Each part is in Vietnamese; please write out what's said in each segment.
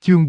Chương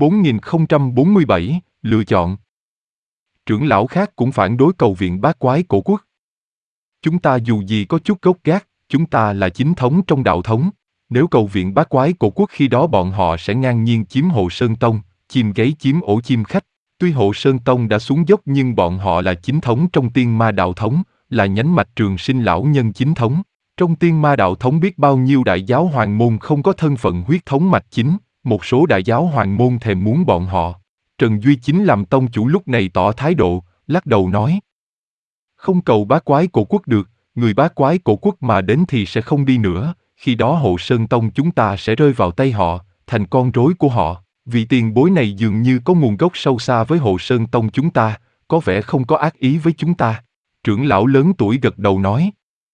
4047, lựa chọn. Trưởng lão khác cũng phản đối cầu viện bát quái cổ quốc. Chúng ta dù gì có chút gốc gác, chúng ta là chính thống trong đạo thống. Nếu cầu viện bát quái cổ quốc khi đó bọn họ sẽ ngang nhiên chiếm Hộ Sơn Tông, chim gáy chiếm ổ chim khách. Tuy Hộ Sơn Tông đã xuống dốc nhưng bọn họ là chính thống trong tiên ma đạo thống, là nhánh mạch trường sinh lão nhân chính thống. Trong tiên ma đạo thống biết bao nhiêu đại giáo hoàng môn không có thân phận huyết thống mạch chính, một số đại giáo hoàng môn thèm muốn bọn họ. Trần Duy Chính làm tông chủ lúc này tỏ thái độ, lắc đầu nói. Không cầu bát quái cổ quốc được, người bát quái cổ quốc mà đến thì sẽ không đi nữa, khi đó Hộ Sơn Tông chúng ta sẽ rơi vào tay họ, thành con rối của họ. Vị tiền bối này dường như có nguồn gốc sâu xa với Hộ Sơn Tông chúng ta, có vẻ không có ác ý với chúng ta. Trưởng lão lớn tuổi gật đầu nói.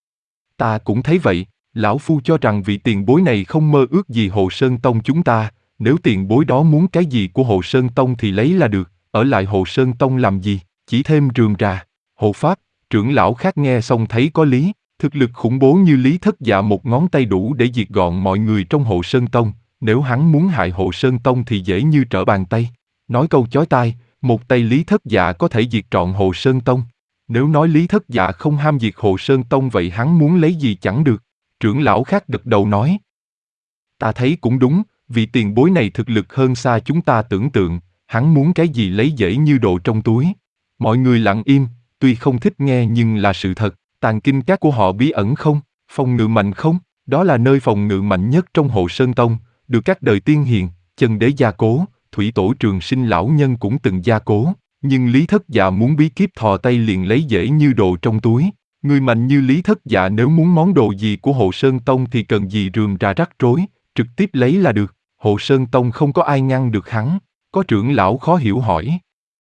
Ta cũng thấy vậy, lão phu cho rằng vị tiền bối này không mơ ước gì Hộ Sơn Tông chúng ta, nếu tiền bối đó muốn cái gì của Hộ Sơn Tông thì lấy là được, ở lại Hộ Sơn Tông làm gì, chỉ thêm rườm rà. Hộ Pháp, trưởng lão khác nghe xong thấy có lý, thực lực khủng bố như Lý Thất Dạ một ngón tay đủ để diệt gọn mọi người trong Hộ Sơn Tông, nếu hắn muốn hại Hộ Sơn Tông thì dễ như trở bàn tay. Nói câu chói tai, một tay Lý Thất Dạ có thể diệt trọn Hộ Sơn Tông. Nếu nói Lý Thất Dạ không ham diệt Hộ Sơn Tông vậy hắn muốn lấy gì chẳng được. Trưởng lão khác gật đầu nói. Ta thấy cũng đúng, vì tiền bối này thực lực hơn xa chúng ta tưởng tượng, hắn muốn cái gì lấy dễ như đồ trong túi. Mọi người lặng im, tuy không thích nghe nhưng là sự thật, tàng kinh các của họ bí ẩn không, phòng ngự mạnh không, đó là nơi phòng ngự mạnh nhất trong Hộ Sơn Tông, được các đời tiên hiền, chân đế gia cố, thủy tổ trường sinh lão nhân cũng từng gia cố. Nhưng Lý Thất Dạ muốn bí kíp thò tay liền lấy dễ như đồ trong túi. Người mạnh như Lý Thất Dạ nếu muốn món đồ gì của Hộ Sơn Tông thì cần gì rườm rà rắc rối, trực tiếp lấy là được. Hộ Sơn Tông không có ai ngăn được hắn. Có trưởng lão khó hiểu hỏi.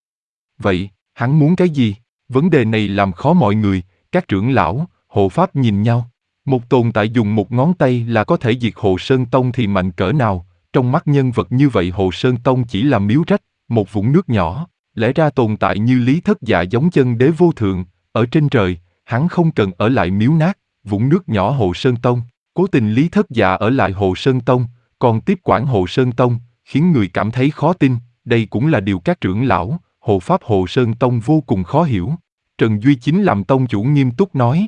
Vậy, hắn muốn cái gì? Vấn đề này làm khó mọi người, các trưởng lão, hộ pháp nhìn nhau. Một tồn tại dùng một ngón tay là có thể diệt Hộ Sơn Tông thì mạnh cỡ nào? Trong mắt nhân vật như vậy Hộ Sơn Tông chỉ là miếu rách, một vũng nước nhỏ. Lẽ ra tồn tại như Lý Thất Dạ giống chân đế vô thượng, ở trên trời, hắn không cần ở lại miếu nát, vũng nước nhỏ Hộ Sơn Tông. Cố tình Lý Thất Dạ ở lại Hộ Sơn Tông, còn tiếp quản Hộ Sơn Tông, khiến người cảm thấy khó tin, đây cũng là điều các trưởng lão, hộ pháp Hộ Sơn Tông vô cùng khó hiểu. Trần Duy Chính làm tông chủ nghiêm túc nói.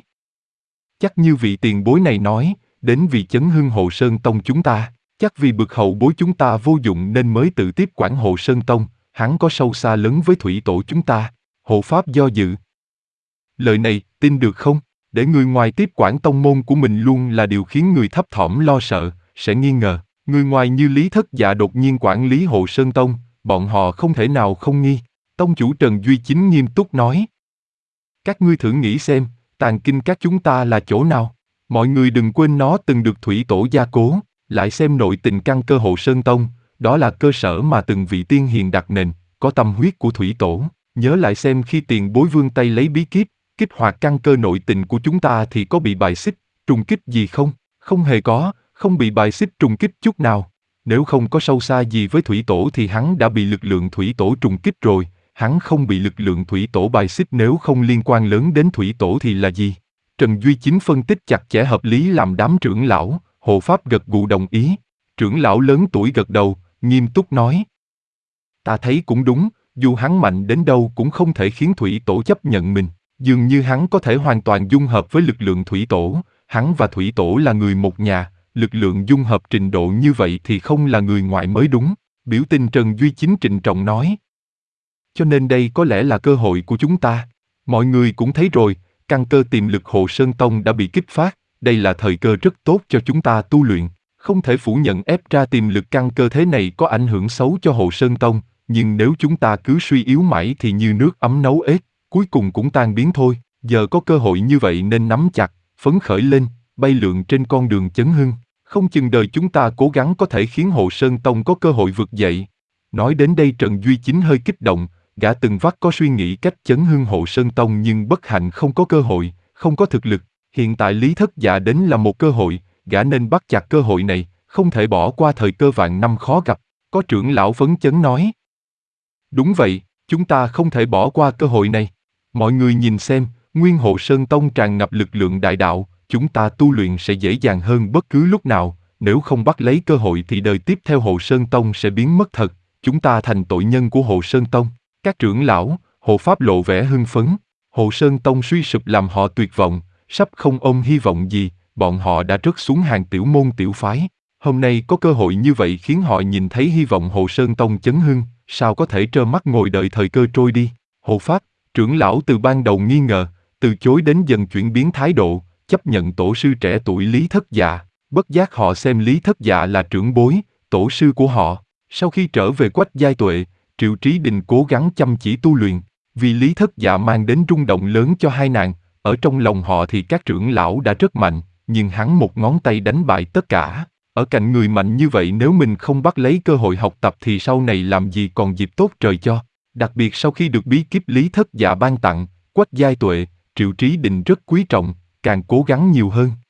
Chắc như vị tiền bối này nói, đến vì chấn hưng Hộ Sơn Tông chúng ta, chắc vì bực hậu bối chúng ta vô dụng nên mới tự tiếp quản Hộ Sơn Tông. Hắn có sâu xa lớn với thủy tổ chúng ta. Hộ pháp do dự. Lời này, tin được không? Để người ngoài tiếp quản tông môn của mình luôn là điều khiến người thấp thỏm lo sợ, sẽ nghi ngờ. Người ngoài như Lý Thất Dạ đột nhiên quản lý Hộ Sơn Tông, bọn họ không thể nào không nghi. Tông chủ Trần Duy Chính nghiêm túc nói. Các ngươi thử nghĩ xem, tàng kinh các chúng ta là chỗ nào? Mọi người đừng quên nó từng được thủy tổ gia cố, lại xem nội tình căn cơ Hộ Sơn Tông. Đó là cơ sở mà từng vị tiên hiền đặt nền, có tâm huyết của thủy tổ. Nhớ lại xem khi tiền bối vươn tay lấy bí kíp, kích hoạt căn cơ nội tình của chúng ta thì có bị bài xích, trùng kích gì không? Không hề có, không bị bài xích trùng kích chút nào. Nếu không có sâu xa gì với thủy tổ thì hắn đã bị lực lượng thủy tổ trùng kích rồi. Hắn không bị lực lượng thủy tổ bài xích nếu không liên quan lớn đến thủy tổ thì là gì? Trần Duy Chính phân tích chặt chẽ hợp lý làm đám trưởng lão, hộ pháp gật gù đồng ý. Trưởng lão lớn tuổi gật đầu, nghiêm túc nói. Ta thấy cũng đúng, dù hắn mạnh đến đâu cũng không thể khiến thủy tổ chấp nhận mình. Dường như hắn có thể hoàn toàn dung hợp với lực lượng thủy tổ, hắn và thủy tổ là người một nhà, lực lượng dung hợp trình độ như vậy thì không là người ngoại mới đúng. Biểu tình Trần Duy Chính trịnh trọng nói. Cho nên đây có lẽ là cơ hội của chúng ta. Mọi người cũng thấy rồi, căn cơ tiềm lực Hộ Sơn Tông đã bị kích phát, đây là thời cơ rất tốt cho chúng ta tu luyện. Không thể phủ nhận ép ra tiềm lực căn cơ thế này có ảnh hưởng xấu cho Hộ Sơn Tông, nhưng nếu chúng ta cứ suy yếu mãi thì như nước ấm nấu ếch, cuối cùng cũng tan biến thôi. Giờ có cơ hội như vậy nên nắm chặt, phấn khởi lên, bay lượn trên con đường chấn hưng. Không chừng đời chúng ta cố gắng có thể khiến Hộ Sơn Tông có cơ hội vượt dậy. Nói đến đây Trần Duy Chính hơi kích động, gã từng vắt có suy nghĩ cách chấn hưng Hộ Sơn Tông nhưng bất hạnh không có cơ hội, không có thực lực. Hiện tại Lý Thất Dạ đến là một cơ hội, gã nên bắt chặt cơ hội này, không thể bỏ qua thời cơ vạn năm khó gặp. Có trưởng lão phấn chấn nói. Đúng vậy, chúng ta không thể bỏ qua cơ hội này. Mọi người nhìn xem, nguyên Hộ Sơn Tông tràn ngập lực lượng đại đạo, chúng ta tu luyện sẽ dễ dàng hơn bất cứ lúc nào, nếu không bắt lấy cơ hội thì đời tiếp theo Hộ Sơn Tông sẽ biến mất thật. chúng ta thành tội nhân của Hồ Sơn Tông. Các trưởng lão, hộ pháp lộ vẻ hưng phấn. Hồ Sơn Tông suy sụp làm họ tuyệt vọng, sắp không ôm hy vọng gì, bọn họ đã rớt xuống hàng tiểu môn tiểu phái. Hôm nay có cơ hội như vậy khiến họ nhìn thấy hy vọng Hồ Sơn Tông chấn hưng, sao có thể trơ mắt ngồi đợi thời cơ trôi đi. Hộ pháp, trưởng lão từ ban đầu nghi ngờ, từ chối đến dần chuyển biến thái độ, chấp nhận tổ sư trẻ tuổi Lý Thất Dạ. Bất giác họ xem Lý Thất Dạ là trưởng bối, tổ sư của họ. Sau khi trở về Quách Giai Tuệ, Triệu Trí Đình cố gắng chăm chỉ tu luyện, vì Lý Thất Dạ mang đến rung động lớn cho hai nàng. Ở trong lòng họ thì các trưởng lão đã rất mạnh, nhưng hắn một ngón tay đánh bại tất cả. Ở cạnh người mạnh như vậy nếu mình không bắt lấy cơ hội học tập thì sau này làm gì còn dịp tốt trời cho. Đặc biệt sau khi được bí kíp Lý Thất Dạ ban tặng, Quách Giai Tuệ, Triệu Trí Đình rất quý trọng, càng cố gắng nhiều hơn.